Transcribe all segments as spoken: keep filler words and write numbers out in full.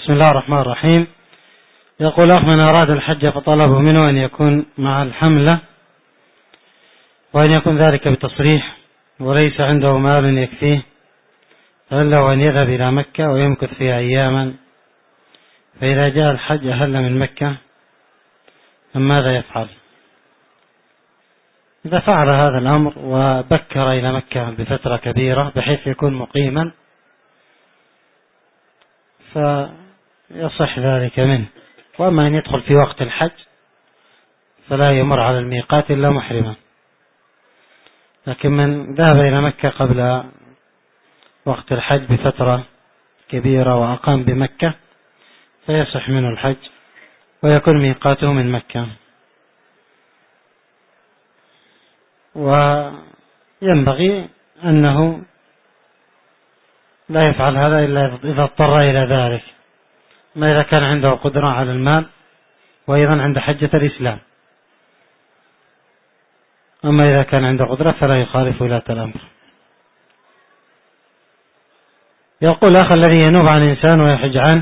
بسم الله الرحمن الرحيم. يقول أخ: من أراد الحج فطلبه منه أن يكون مع الحملة وأن يكون ذلك بتصريح وليس عنده مال يكفيه، فهل له أن يذهب إلى مكة ويمكث فيها أياما، فإذا جاء الحج أهل من مكة أم ماذا يفعل؟ إذا فعل هذا الأمر وبكر إلى مكة بفترة كبيرة بحيث يكون مقيما فيصح ذلك منه، وأما أن يدخل في وقت الحج فلا يمر على الميقات إلا محرما. لكن من ذهب إلى مكة قبل وقت الحج بفترة كبيرة وأقام بمكة فيصح منه الحج ويكون ميقاته من مكة. وينبغي أنه لا يفعل هذا إلا إذا اضطر إلى ذلك، ما إذا كان عنده قدرة على المال وأيضا عند حجة الإسلام. أما إذا كان عنده قدرة فلا يخالف ولاة الأمر. يقول الأخ الذي ينوب عن إنسان ويحج عنه،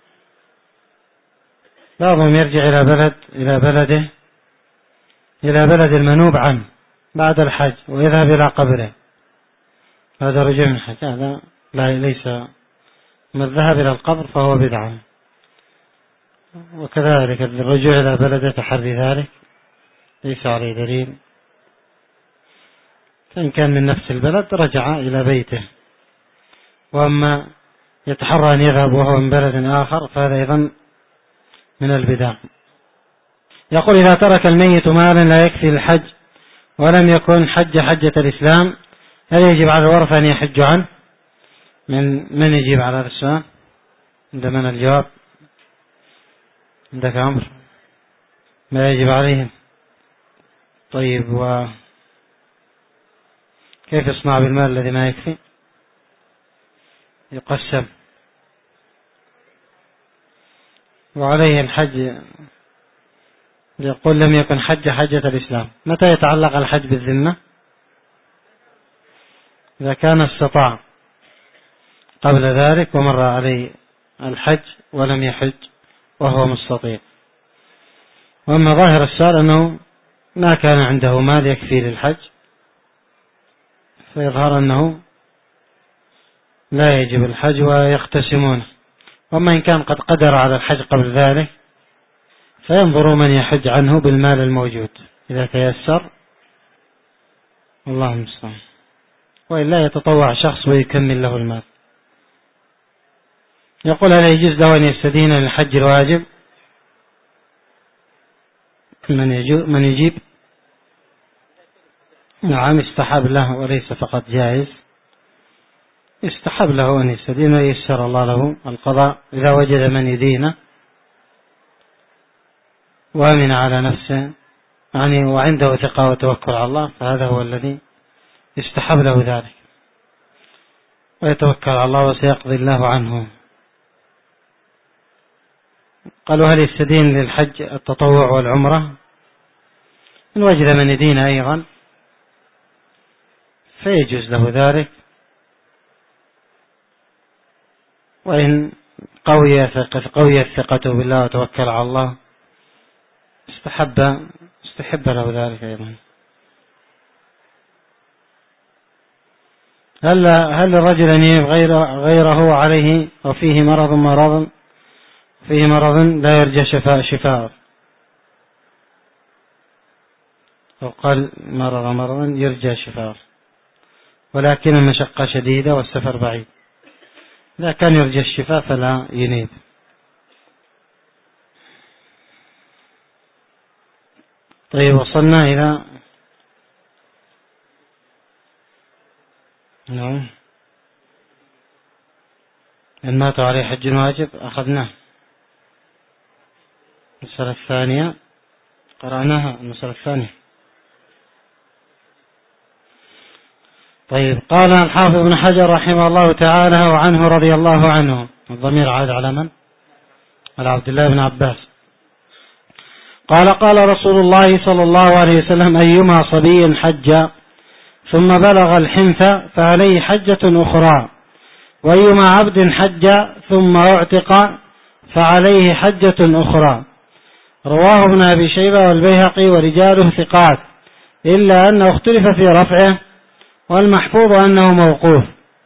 بعضهم يرجع إلى بلد إلى بلده إلى بلد المنوب عنه بعد الحج ويذهب إلى قبره، هذا رجوع من الحج، هذا لا ليس من الذهاب إلى القبر فهو بدعة. وكذلك الرجوع إلى بلده تحري ذلك ليس عليه دليل، فإن كان من نفس البلد رجع إلى بيته. وأما يتحرى أن يذهب وهو من بلد آخر فهذا أيضا من البدع. يقول: إذا ترك الميت مالا لا يكفي للحج ولم يكن حج حجة الإسلام، هل يجب على الورثة أن يحج عنه؟ من من يجيب على هذا السؤال؟ عند من الجواب؟ عندك أمر؟ ما يجب عليهم. طيب، وكيف يصنع بالمال الذي ما يكفي؟ يقسم. وعليه الحج. يقول: لم يكن حج حجة الإسلام. متى يتعلق الحج بالذمة؟ إذا كان استطاع قبل ذلك ومر عليه الحج ولم يحج وهو مستطيع. وأما ظاهر السؤال أنه ما كان عنده مال يكفي للحج فيظهر أنه لا يجب الحج ويقتسمونه. وأما إن كان قد قدر على الحج قبل ذلك فينظروا من يحج عنه بالمال الموجود إذا تيسر، الله المستعان، وإلا يتطوع شخص ويكمل له المال. يقول: هل يجوز له أن يستدين للحج الواجب؟ من من يجيب؟ نعم، استحب له وليس فقط جائز، استحب له أن يستدين ويسر الله له القضاء إذا وجد من يدينه وأمن على نفسه يعني وعنده ثقة وتوكل على الله، فهذا هو الذي يستحب له ذلك، ويتوكل على الله وسيقضي الله عنه. قالوا: هل يستدين للحج التطوع والعمرة؟ إن وجد من يدين أيضا فيجوز له ذلك، وإن قوي قويت ثقته بالله وتوكل على الله استحب استحب له ذلك أيضا. هل هل الرجل أن ينيب غير غيره عليه وفيه مرض مرض فيه مرض لا يرجى شفاء شفاء أو قال مرض مرض يرجى شفاء ولكن المشقة شديدة والسفر بعيد، إذا كان يرجى الشفاء فلا ينيب. طيب، وصلنا إلى نعم إن ماتوا عليه حج واجب أخذناه. المسألة الثانية قرأناها، المسألة الثانية. طيب، قال الحافظ ابن حجر رحمه الله تعالى وعنه رضي الله عنه، الضمير عاد على من؟ على عبد الله بن عباس. قال: قال رسول الله صلى الله عليه وسلم: أيما صبي حج ثم بلغ الحنث فعليه حجة أخرى، وأيما عبد حج ثم اعتق فعليه حجة أخرى. رواه ابن أبي شيبة والبيهقي ورجاله ثقات، إلا أنه اختلف في رفعه، والمحفوظ أنه موقوف.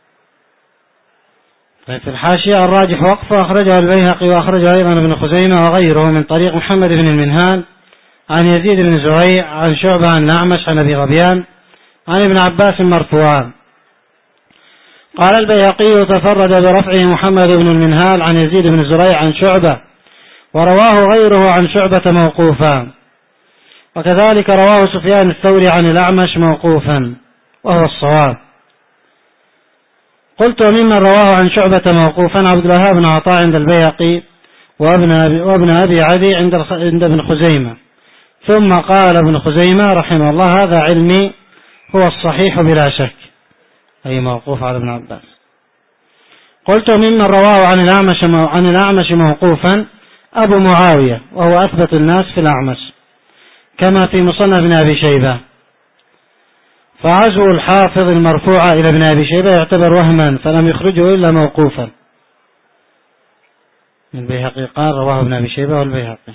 في الحاشية الراجح وقفه، أخرجه البيهقي وأخرجه أيضا ابن خزيمة وغيره من طريق محمد بن المنهال عن يزيد بن زريع عن شعبة عن الأعمش عن أبي غبيان عن ابن عباس مرفوعا. قال البيهقي تفرد برفعه محمد بن المنهال عن يزيد بن زريع عن شعبة، ورواه غيره عن شعبة موقوفا، وكذلك رواه سفيان الثوري عن الأعمش موقوفا وهو الصواب. قلت وممن رواه عن شعبة موقوفا عبد الوهاب بن عطاء عند البيهقي وابن أبي, وابن أبي عدي عند, عند ابن خزيمة. ثم قال ابن خزيمة رحمه الله هذا علمي هو الصحيح بلا شك، أي موقوف على ابن عباس. قلت ممن رواه عن الأعمش, عن الأعمش موقوفا أبو معاوية وهو أثبت الناس في الأعمش كما في مصنف ابن أبي شيبة، فعزو الحافظ المرفوع إلى ابن أبي شيبة يعتبر وهما فلم يخرجه إلا موقوفا. البيهقي قال رواه ابن أبي شيبة والبيهقي،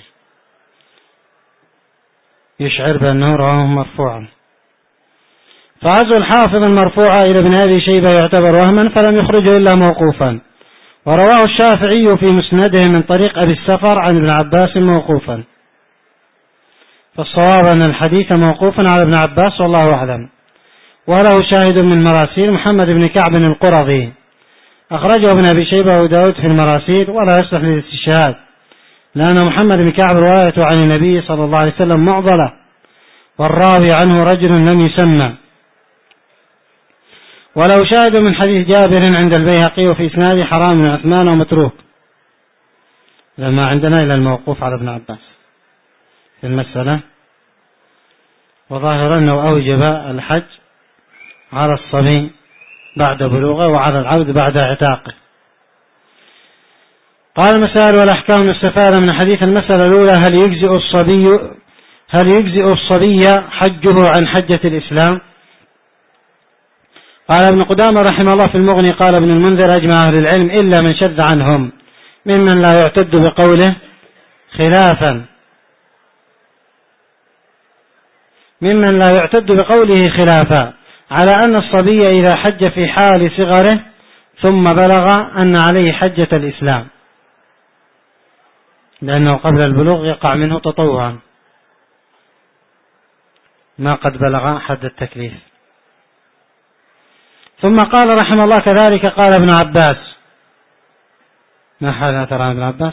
يشعر بأنه رواه مرفوعا. فعزو الحافظ المرفوع إلى ابن أبي شيبة يعتبر وهما فلم يخرجه إلا موقوفا. ورواه الشافعي في مسنده من طريق أبي السفر عن ابن عباس موقوفا، فالصواب أن الحديث موقوفا على ابن عباس والله أعلم. وله شاهد من مراسيل محمد بن كعب القرظي أخرجه ابن أبي شيبة وداود في المراسيل، ولا يصلح للاستشهاد لأن محمد بن كعب روايته عن النبي صلى الله عليه وسلم معضلة، والراوي عنه رجل لم يسمى. ولو شاهد من حديث جابر عند البيهقي وفي إسناده حرام بن عثمان ومتروك، لما عندنا إلى الموقوف على ابن عباس في المسألة. وظاهر أنه أوجب الحج على الصبي بعد بلوغه وعلى العبد بعد اعتاقه. قال المسائل والأحكام استفاد من حديث المسألة الأولى هل يجزئ الصبي هل يجزئ الصبي حجه عن حجة الإسلام؟ قال ابن قدامة رحمه الله في المغني قال ابن المنذر أجمع أهل العلم إلا من شذ عنهم ممن لا يعتد بقوله خلافا ممن لا يعتد بقوله خلافا على أن الصبي إذا حج في حال صغره ثم بلغ أن عليه حجة الإسلام، لأنه قبل البلوغ يقع منه تطوعا ما قد بلغ حد التكليف. ثم قال رحمه الله كذلك قال ابن عباس. ما حاله ترى ابن عباس؟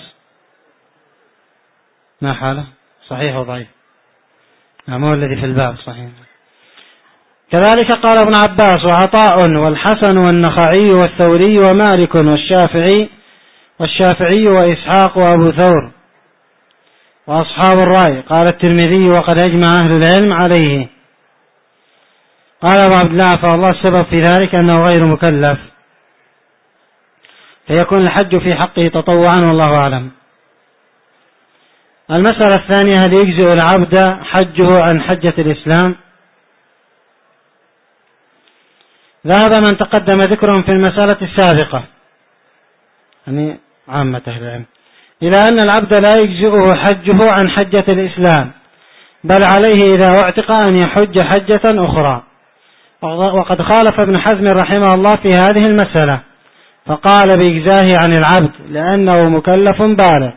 ما حاله؟ صحيح وضعيف؟ مو الذي في الباب صحيح. كذلك قال ابن عباس وعطاء والحسن والنخعي والثوري ومالك والشافعي والشافعي وإسحاق وأبو ثور وأصحاب الرأي. قال الترمذي وقد أجمع أهل العلم عليه. قال أبو عبد الله فالله السبب في ذلك أنه غير مكلف فيكون الحج في حقه تطوعا والله أعلم. المسألة الثانية هل يجزئ العبد حجه عن حجة الإسلام؟ ذهب من تقدم ذكرهم في المسألة السابقة يعني عامة أهل العلم إلى أن العبد لا يجزئه حجه عن حجة الإسلام، بل عليه إذا اعتق أن يحج حجة أخرى. وقد خالف ابن حزم رحمه الله في هذه المسألة فقال بإجزاه عن العبد لأنه مكلف بالغ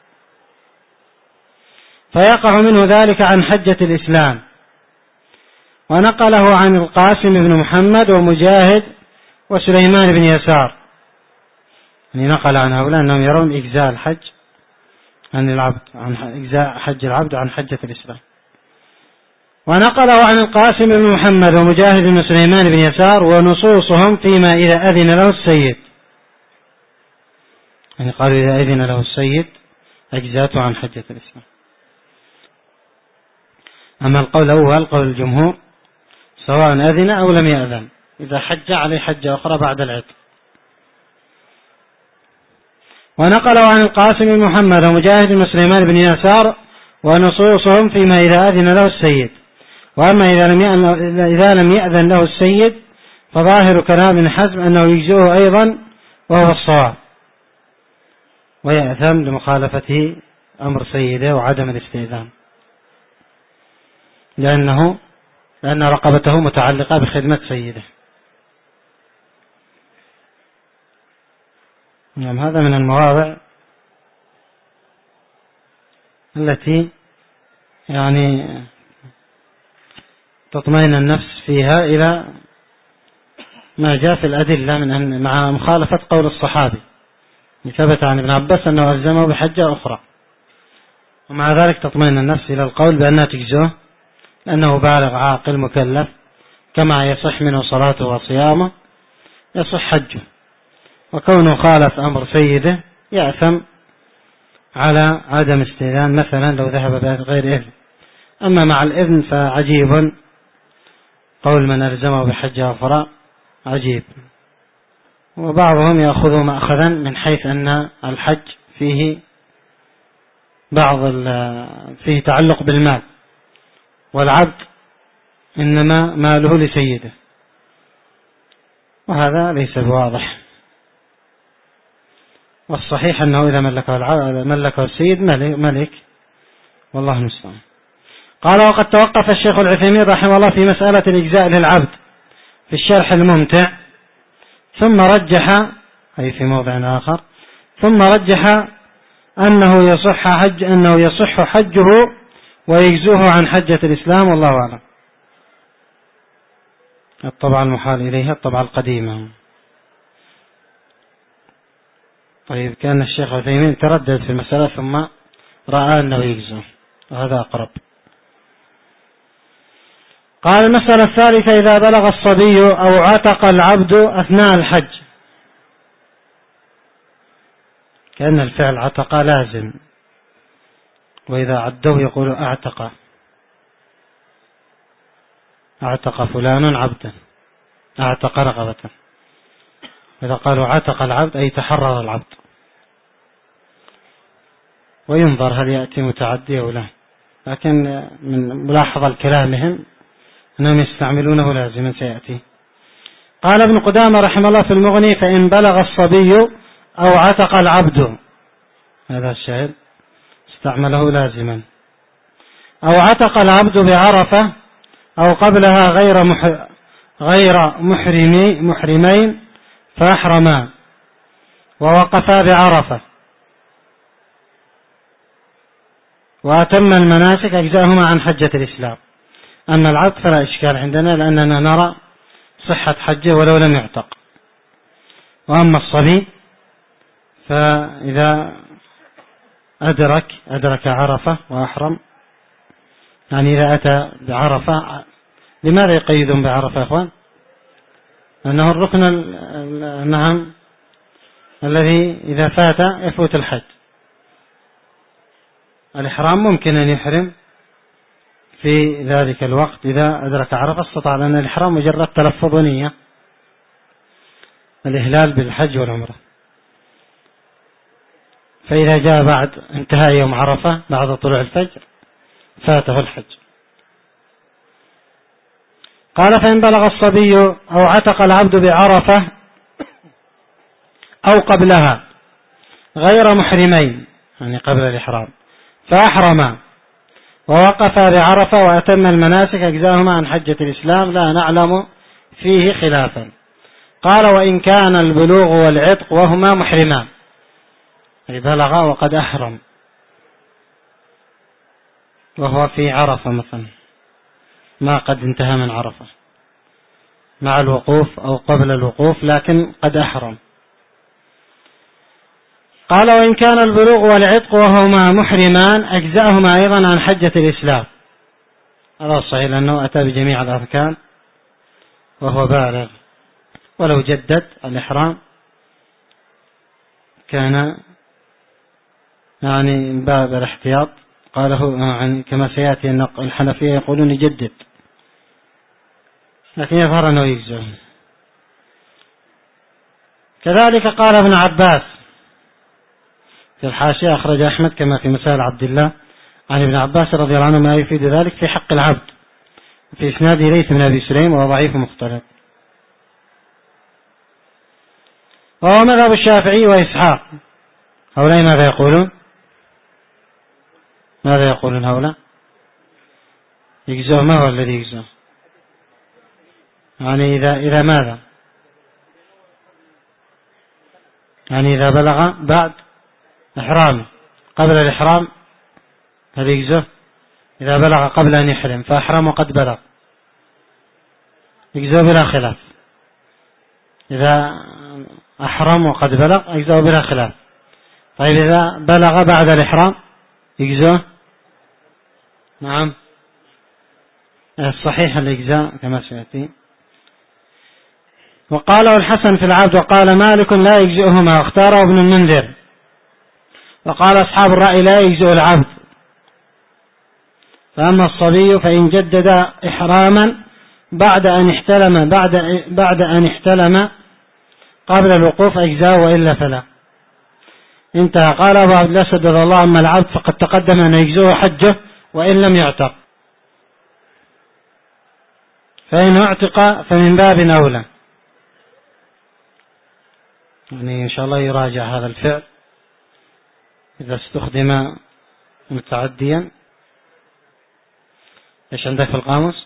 فيقع منه ذلك عن حجة الإسلام. ونقله عن القاسم بن محمد ومجاهد وسليمان بن يسار، يعني نقل عن هؤلاء أنهم يرون إجزاء الحج عن العبد عن إجزاء حج العبد عن حجة الإسلام. ونقله عن القاسم بن محمد ومجاهد بن سليمان بن يسار ونصوصهم فيما إذا أذن له السيد، يعني قالوا إذا أذن له السيد أجزاته عن حجة الإسلام. أما القول الأول قول الجمهور سواء أذن أو لم يأذن إذا حج عليه حجة أخرى بعد العتق. ونقلوا عن القاسم بن محمد ومجاهد بن سليمان بن يسار ونصوصهم فيما إذا أذن له السيد. وأما إذا لم يأذن, إذا لم يأذن له السيد فظاهر كلام ابن حزم أنه يجزئه أيضا وهو الصواب. ويأثم لمخالفته أمر سيده وعدم الاستئذان، لأنه لأن رقبته متعلقة بخدمة سيده. نعم، هذا من المواضع التي يعني تطمئن النفس فيها إلى ما جاء في الأدلة من أن مع مخالفة قول الصحابي ثبت عن ابن عباس أنه ألزمه بحجة أخرى، ومع ذلك تطمئن النفس إلى القول بأنها تجزه لأنه بالغ عاقل مكلف، كما يصح منه صلاته وصيامه يصح حجه، وكونه خالف أمر سيده يأثم على عدم استئذان، مثلا لو ذهب بغير إذن. أما مع الإذن فعجيب قول من ألزمه بحجة أخرى، عجيب. وبعضهم يأخذ مأخذا من حيث أن الحج فيه بعض فيه تعلق بالمال، والعبد إنما ماله لسيده، وهذا ليس بواضح. والصحيح أنه إذا ملكه ملكه السيد ملك، والله المستعان. قال: وقد توقف الشيخ العثيمين رحمه الله في مسألة الإجزاء للعبد في الشرح الممتع، ثم رجح، أي في موضع آخر، ثم رجح أنه يصح حج أنه يصح حجه ويجزوه عن حجة الإسلام، والله أعلم. الطبعة المحال إليها الطبعة القديمة. طيب، كان الشيخ عثيمين تردد في المسألة ثم رأى أنه يجزوه، وهذا أقرب. قال: المسألة الثالثة: إذا بلغ الصبي أو عتق العبد أثناء الحج. كأن الفعل عتق لازم، وإذا عدوه يقول أعتق أعتق فلان عبدا، أعتق رغبة. إذا قالوا عتق العبد أي تحرر العبد، وينظر هل يأتي متعدي أو لا، لكن من ملاحظة كلامهم أنهم يستعملونه لازما سيأتي. قال ابن قدامة رحمه الله في المغني: فإن بلغ الصبي أو عتق العبد، هذا الشاهد، استعمله لازما. أو عتق العبد بعرفة أو قبلها غير محر غير محرمي محرمين فأحرما ووقفا بعرفة وأتم المناسك أجزاهما عن حجة الإسلام. أما العبد فلا إشكال عندنا، لأننا نرى صحة حجه ولو لم يعتق. وأما الصبي فإذا أدرك أدرك عرفة وأحرم، يعني إذا أتى بعرفة. لماذا يقيدون بعرفة يا أخوان؟ أنه الركن النعم الذي إذا فات يفوت الحج. الإحرام ممكن أن يحرم في ذلك الوقت إذا أدرك عرفة، استطاع، لأن الإحرام مجرد تلفظ نية، الإهلال بالحج والعمرة. فإذا جاء بعد انتهاء يوم عرفة بعد طلوع الفجر فاته الحج. قال: فإن بلغ الصبي أو عتق العبد بعرفة أو قبلها غير محرمين، يعني قبل الإحرام، فأحرما ووقفا بعرفة وأتم المناسك أجزاهما عن حجة الإسلام، لا نعلم فيه خلافا. قال: وإن كان البلوغ والعتق وهما محرمان، أي بلغ وقد أحرم وهو في عرفة مثلا، ما قد انتهى من عرفة مع الوقوف أو قبل الوقوف، لكن قد أحرم. قال: وإن كان البلوغ والعتق وهما محرمان أجزأهما أيضا عن حجة الإسلام. هذا صحيح، لأنه أتى بجميع الأركان وهو بالغ، ولو جدد الإحرام كان يعني باب الاحتياط. قاله يعني كما سيأتي أن الحنفية يقولون يجدد، لكن يظهر أنه يجزئ. كذلك قال ابن عباس في الحاشية، أخرج أحمد كما في مسائل عبد الله عن ابن عباس رضي الله عنه ما يفيد ذلك في حق العبد، في إسناده ليث بن أبي سليم وهو ضعيف مختلط. وهو مذهب الشافعي وإسحاق هؤلاء ماذا يقولون؟ ماذا يقولون هؤلاء؟ يجزئه. ما هو الذي يجزئه؟ يعني إذا إذا ماذا؟ يعني إذا بلغ بعد إحرامه، قبل الإحرام هل يجزئه؟ إذا بلغ قبل أن يحرم فأحرم وقد بلغ يجزئه بلا خلاف. إذا أحرم وقد بلغ يجزئه بلا خلاف. طيب إذا بلغ بعد الإحرام يجزئه؟ نعم الصحيح الإجزاء كما سيأتي. وقاله الحسن في العبد وقال مالك لا يجزئهما، واختاره ابن المنذر. وقال أصحاب الرأي لا يجزئ العبد. فأما الصبي فإن جدد إحراما بعد أن احتلم بعد بعد أن احتلم قبل الوقوف أجزاء وإلا فلا. انتهى. قال أبو عبد الله سدد الله. أما العبد فقد تقدم أن يجزئه حجه وإن لم يعتق، فإن اعتق فمن باب أولى. يعني إن شاء الله يراجع هذا الفعل إذا استخدم متعديا. إيش عندك في القاموس؟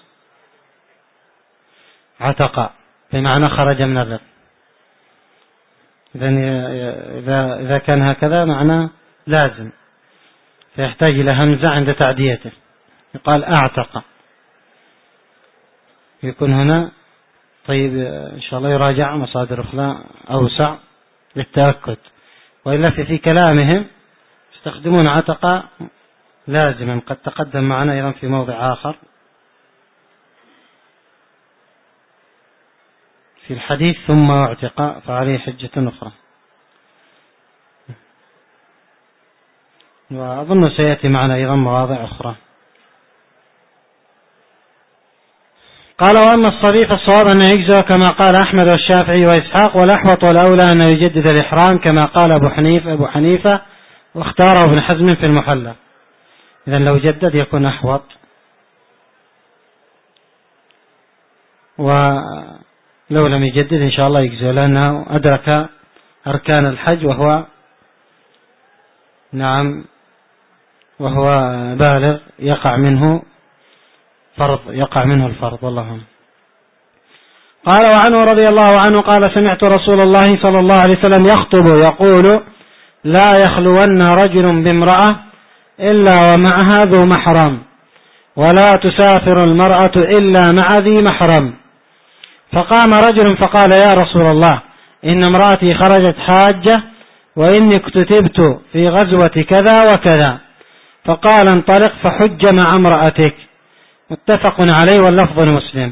عتق بمعنى خرج من الرق. إذا إذا كان هكذا معناه لازم، فيحتاج إلى همزة عند تعديته، يقال أعتق، يكون هنا. طيب إن شاء الله يراجع مصادر أخرى أوسع للتأكد. وإلا في, في كلامهم يستخدمون عتق لازما، قد تقدم معنا أيضا في موضع آخر في الحديث ثم اعتق فعليه حجة أخرى، وأظن سيأتي معنا أيضا مواضع أخرى. قال وأما الصبي فالصواب أنه يجزئ كما قال أحمد والشافعي وإسحاق، والأحوط والأولى أنه يجدد الإحرام كما قال أبو حنيفة أبو حنيفة واختاره ابن حزم في المحلى. إذن لو جدد يكون أحوط. ولو لم يجدد إن شاء الله يجزئ، لأنه أدرك أركان الحج وهو نعم وهو بالغ يقع منه فرض يقع منه الفرض. والله عنه. قال وعنه رضي الله عنه قال سمعت رسول الله صلى الله عليه وسلم يخطب يقول لا يخلون رجل بامرأة إلا ومعها ذو محرم، ولا تسافر المرأة إلا مع ذي محرم. فقام رجل فقال يا رسول الله إن امرأتي خرجت حاجة وإني اكتتبت في غزوة كذا وكذا. فقال انطلق فحج مع امرأتك. متفق عليه واللفظ المسلم.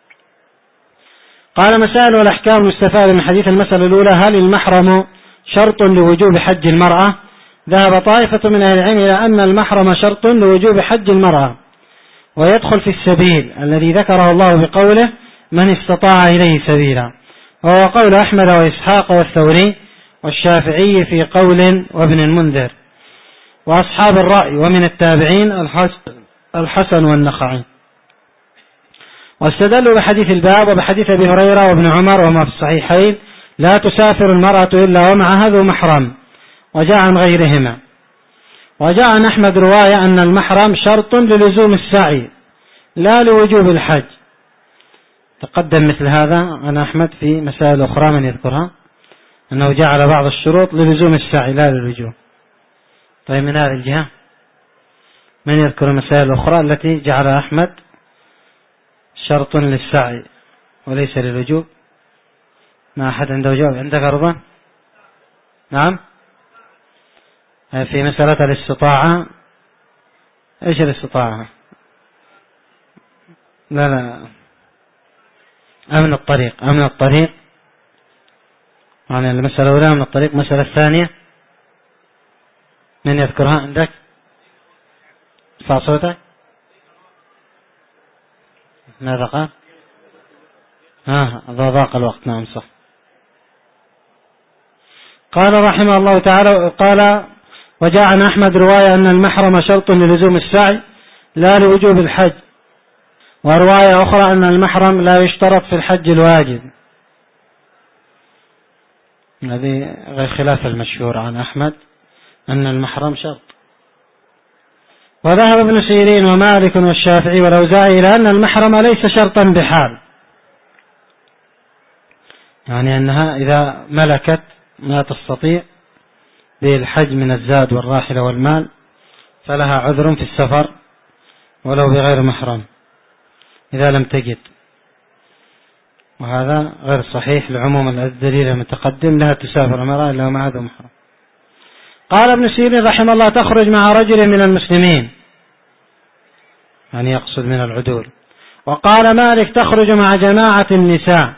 قال مسائل والأحكام المستفادة من حديث. المسألة الأولى هل المحرم شرط لوجوب حج المرأة؟ ذهب طائفة من أهل العلم إلى أن المحرم شرط لوجوب حج المرأة، ويدخل في السبيل الذي ذكره الله بقوله من استطاع إليه سبيلا، وهو قول أحمد وإسحاق والثوري والشافعي في قول وابن المنذر وأصحاب الرأي ومن التابعين الحسن والنخعي. واستدلوا بحديث الباب وبحديث أبي هريرة وابن عمر وما في الصحيحين لا تسافر المرأة إلا ومعها ذو محرم، وجاء عن غيرهما. وجاء عن أحمد رواية أن المحرم شرط للزوم السعي لا لوجوب الحج. تقدم مثل هذا عن أحمد في مسائل أخرى من يذكرها أنه جعل بعض الشروط للزوم السعي لا للوجوب. طيب من هذه الجهة من يذكر المسائل الأخرى التي جعل أحمد شرط للسعي وليس للوجوب؟ ما أحد عنده جواب؟ عندك رضا؟ نعم. في مسألة الاستطاعة. ايش الاستطاعة؟ لا لا أمن الطريق. أمن الطريق يعني المسألة الأولى أمن الطريق. المسألة الثانية من يذكرها عندك؟ ارفع صوتك. ماذا قال؟ ها آه ضاق الوقت. نعم صح. قال رحمه الله تعالى قال وجاء عن أحمد رواية أن المحرم شرط للزوم السعي لا لوجوب الحج، ورواية أخرى أن المحرم لا يشترط في الحج الواجب. هذه غير خلاف المشهور عن أحمد أن المحرم شرط. وذهب ابن سيرين ومالك والشافعي والأوزاعي إلى أن المحرم ليس شرطا بحال، يعني أنها إذا ملكت ما تستطيع بالحج من الزاد والراحلة والمال فلها عذر في السفر ولو بغير محرم إذا لم تجد، وهذا غير صحيح لعموم الدليل المتقدم لا تسافر المرأة إلا مع ذو محرم. قال ابن سيرين رحمه الله: تخرج مع رجل من المسلمين، يعني يقصد من العدول. وقال مالك: تخرج مع جماعة النساء.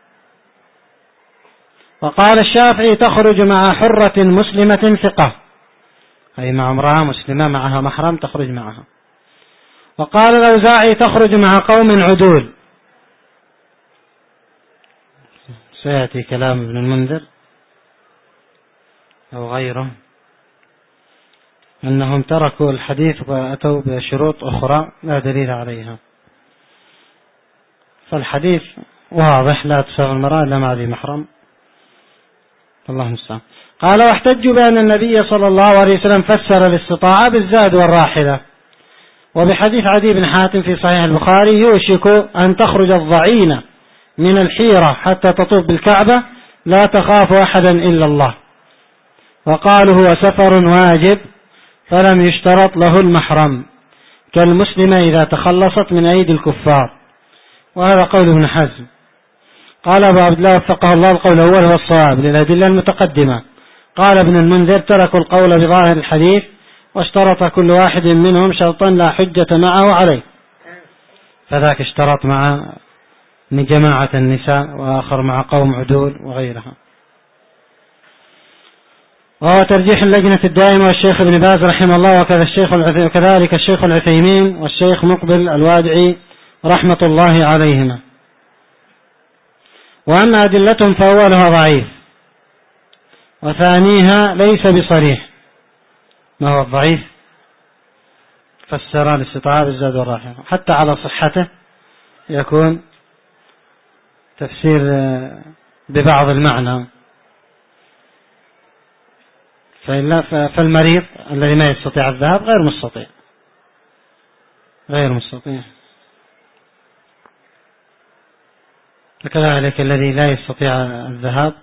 وقال الشافعي: تخرج مع حرة مسلمة ثقة، أي مع امرأة مسلمة معها محرم تخرج معها. وقال الأوزاعي: تخرج مع قوم عدول. سيأتي كلام ابن المنذر أو غيره أنهم تركوا الحديث وأتوا بشروط أخرى لا دليل عليها، فالحديث واضح: لا تسافر المرأة إلا مع ذي محرم. الله المستعان. قال: واحتجوا بأن النبي صلى الله عليه وسلم فسر الاستطاعة بالزاد والراحلة، وبحديث عدي بن حاتم في صحيح البخاري: يوشك أن تخرج الضعينة من الحيرة حتى تطوف بالكعبة لا تخاف أحدا إلا الله. وقالوا: هو سفر واجب فلم يشترط له المحرم كالمسلمة إذا تخلصت من أيدي الكفار. وهذا قول ابن حزم. قال أبو عبد الله وفقه الله: القول الأول هو الصواب للأدلة المتقدمة. قال ابن المنذر: تركوا القول بظاهر الحديث واشترط كل واحد منهم شرطا لا حجة معه عليه، فذاك اشترط مع جماعة النساء، وآخر مع قوم عدول وغيرها. وهو ترجيح اللجنة الدائمة والشيخ ابن باز رحمه الله وكذا الشيخ وكذلك الشيخ العثيمين والشيخ مقبل الوادعي رحمة الله عليهما. وأما أدلتهم فأولها ضعيف وثانيها ليس بصريح. ما هو الضعيف؟ فسر الاستطاعة بالزاد والراحلة، حتى على صحته يكون تفسير ببعض المعنى. فالمريض الذي ما يستطيع الذهاب غير مستطيع غير مستطيع وكذلك الذي لا يستطيع الذهاب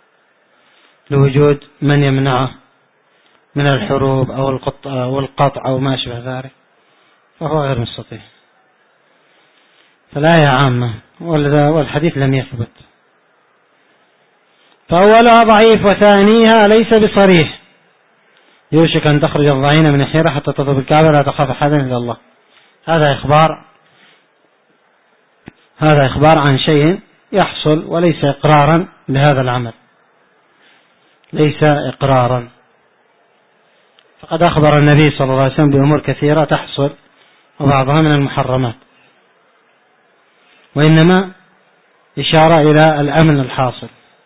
لوجود من يمنعه من الحروب أو القطع أو ما شابه ذلك فهو غير مستطيع. فالآية عامة والحديث لم يثبت. فأولها ضعيف وثانيها ليس بصريح. يوشك أن تخرج الضعينة من الحيرة حتى تطوف الكعبة لا تخاف أحدا إلا الله. هذا إخبار هذا إخبار عن شيء يحصل وليس إقرارا لهذا العمل، ليس إقرارا. فقد أخبر النبي صلى الله عليه وسلم بأمور كثيرة تحصل وبعضها من المحرمات، وإنما إشارة إلى الأمن الحاصل،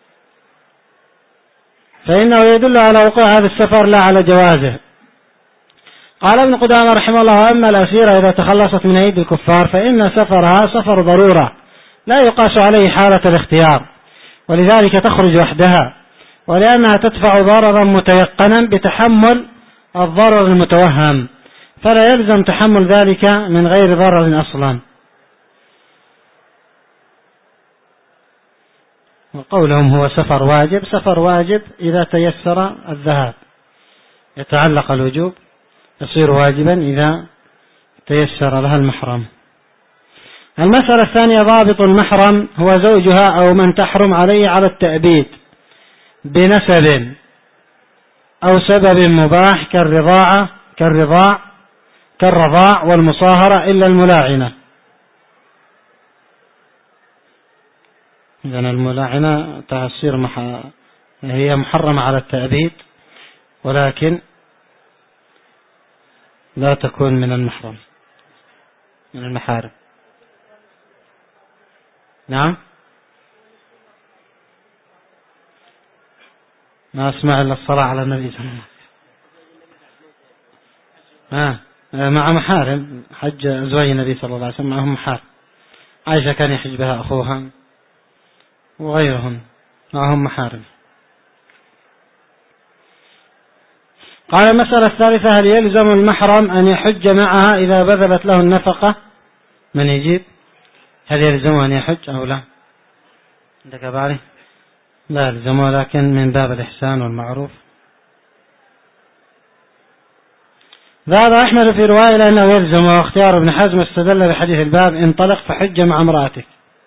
فإنه يدل على وقوع هذا السفر لا على جوازه. قال ابن قدامة رحمه الله: أما الأسيرة إذا تخلصت من أيدي الكفار فإن سفرها سفر ضرورة لا يقاس عليه حالة الاختيار، ولذلك تخرج وحدها، ولأنها تدفع ضررا متيقنا بتحمل الضرر المتوهم، فلا يلزم تحمل ذلك من غير ضرر أصلا. وقولهم هو سفر واجب، سفر واجب إذا تيسر الذهاب، يتعلق الوجوب يصير واجبا إذا تيسر لها المحرم. المسألة الثانية: ضابط المحرم هو زوجها أو من تحرم عليه على التأبيد بنسب أو سبب مباح كالرضاعة كالرضاع كالرضاع والمصاهرة إلا الملاعنة. إذن الملاعنة تصير مح... هي محرمة على التأبيد ولكن لا تكون من المحرم من المحارم. نعم، ما أسمع إلا الصلاة على النبي صلى الله عليه وسلم. آه. مع محارم، حج زوج النبي صلى الله عليه وسلم معهم محارم. عائشة كان يحج بها أخوها وغيرهم معهم محارم. قال المسألة الثالثة: هل يلزم المحرم أن يحج معها إذا بذلت له النفقة؟ من يجيب؟ هل يلزم أن يحج أو لا؟ عندك بعلي؟ لا يلزم، ولكن من باب الإحسان والمعروف. ذهب أحمد في رواية لأنه يلزم، واختيار ابن حزم استدل بحديث الباب: انطلق فحج مع امرأتك.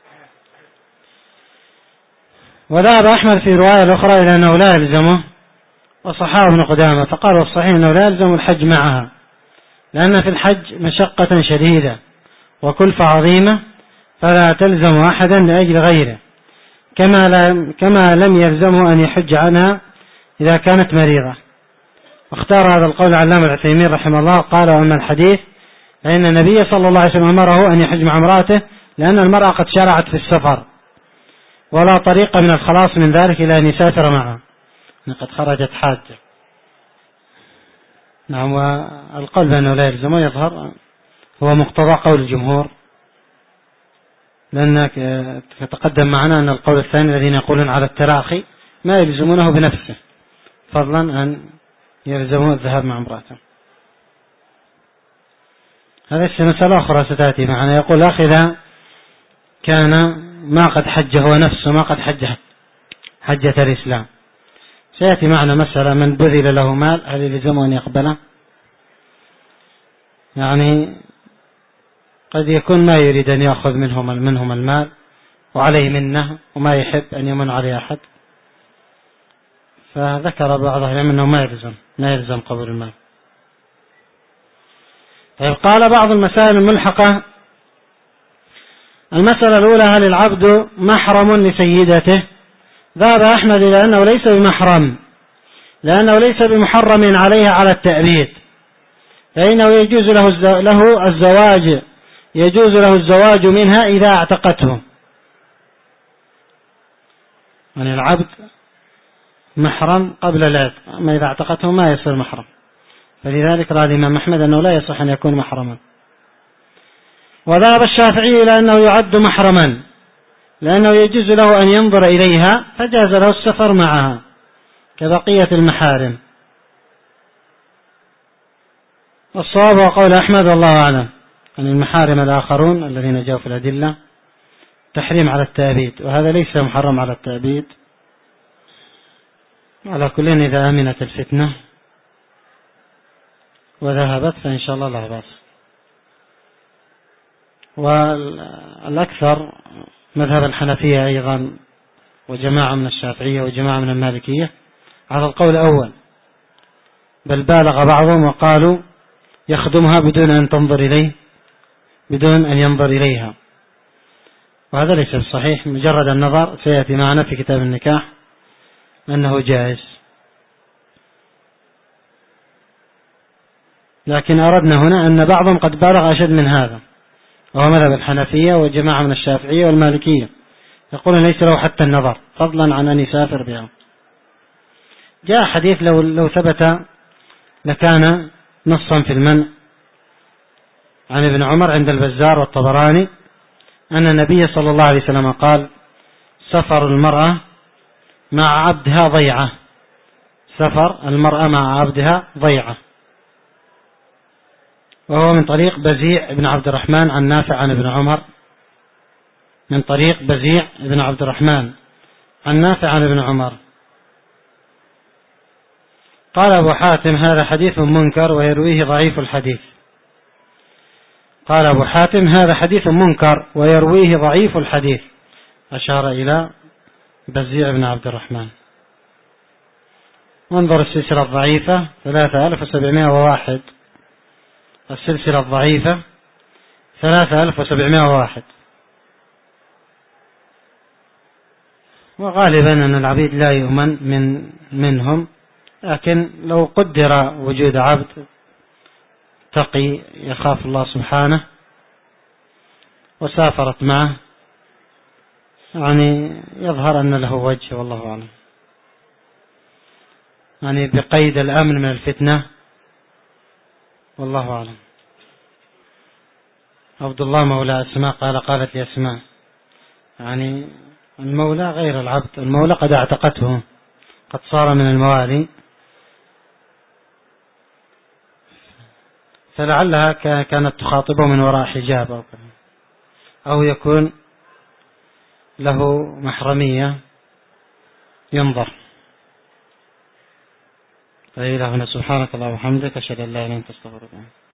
وذهب أحمد في رواية الأخرى إلى أنه لا يلزمه، وصححه ابن قدامة، فقال والصحيح أنه لا يلزم الحج معها، لأن في الحج مشقة شديدة وكلفة عظيمة، فلا تلزم أحدا لأجل غيره، كما لم, كما لم يلزمه أن يحج عنها إذا كانت مريضة. واختار هذا القول العلامة العثيمين رحمه الله، قال: وأما الحديث فإن النبي صلى الله عليه وسلم أمره أن يحج مع امرأته، لأن المرأة قد شرعت في السفر، ولا طريق من الخلاص من ذلك إلى أن يسافر معها، قد خرجت حاجة. نعم. والقول بأنه لا يلزمه يظهر هو مقتضى قول الجمهور، لأنك تقدم معنا أن القول الثاني الذين يقولون على التراخي ما يلزمونه بنفسه، فضلا أن يلزمه الذهاب مع امرأته. هذه مسألة أخرى ستأتي معنا. يقول أخي: إذا كان ما قد حج هو نفسه، ما قد حج حجة الإسلام، سيأتي معنا مسألة: من بذل له مال هل يلزمه أن يقبله؟ يعني قد يكون ما يريد أن يأخذ منهم منهم المال وعليه منه، وما يحب أن يمن عليه أحد، فذكر بعض أهل العلم أنه ما يلزم ما يلزم قبول المال. طيب، قال بعض المسائل الملحقة: المسألة الأولى: هل العبد محرم لسيدته؟ ذهب أحمد إلى أنه ليس بمحرم، لأنه ليس بمحرم عليها على التأبيد، فإنه يجوز له له الزواج يجوز له الزواج منها إذا اعتقته. يعني العبد محرم قبل العتق، أما إذا اعتقته ما يصير محرم، فلذلك رأى الإمام أحمد أنه لا يصح أن يكون محرما. وذهب الشافعي إلى أنه يعد محرما، لأنه يجوز له أن ينظر إليها، فجاز له السفر معها كبقية المحارم. والصواب هو قول أحمد والله أعلم، أن المحارم الآخرون الذين جاءوا في الأدلة تحريم على التأبيد، وهذا ليس محرم على التأبيد. على كل إذا أمنت الفتنة وذهبت فإن شاء الله لا بأس. والأكثر مذهب الحنفية أيضا، وجماعة من الشافعية وجماعة من المالكية على القول الأول، بل بالغ بعضهم وقالوا يخدمها بدون أن تنظر إليه بدون أن ينظر إليها، وهذا ليس بصحيح. مجرد النظر سيأتي معنا في كتاب النكاح أنه جائز، لكن أردنا هنا أن بعضهم قد بالغ أشد من هذا، وهو مذهب الحنفية وجماعة من الشافعية والمالكية، يقولون ليس له حتى النظر فضلا عن أن يسافر بها. جاء حديث لو, لو ثبت لكان نصا في المنع عن ابن عمر عند البزار والطبراني أن النبي صلى الله عليه وسلم قال: سفر المرأة مع عبدها ضيعة، سفر المرأة مع عبدها ضيعة. وهو من طريق بزيع بن عبد الرحمن عن نافع عن ابن عمر، من طريق بزيع بن عبد الرحمن عن نافع عن ابن عمر. قال أبو حاتم: هذا حديث منكر ويرويه ضعيف الحديث. قال أبو حاتم: هذا حديث منكر ويرويه ضعيف الحديث، أشار إلى بزيع بن عبد الرحمن. وانظر السلسلة الضعيفة ثلاثة آلاف وسبعمائة وواحد، السلسلة الضعيفة ثلاثة آلاف وسبعمائة وواحد. وغالبا أن العبيد لا يؤمن من منهم، لكن لو قدر وجود عبد تقي يخاف الله سبحانه وسافرت معه، يعني يظهر أن له وجه، والله أعلم، يعني بقيد الأمن من الفتنة، والله أعلم. عبد الله مولى أسماء قال: قالت لي أسماء، يعني المولى غير العبد، المولى قد اعتقته، قد صار من الموالي، فلعلها كانت تخاطبه من وراء حجاب أو كذا، أو يكون له محرمية ينظر. فإلى هنا سبحانك اللهم وبحمدك أشهد أن لا إله إلا أنت أستغفرك.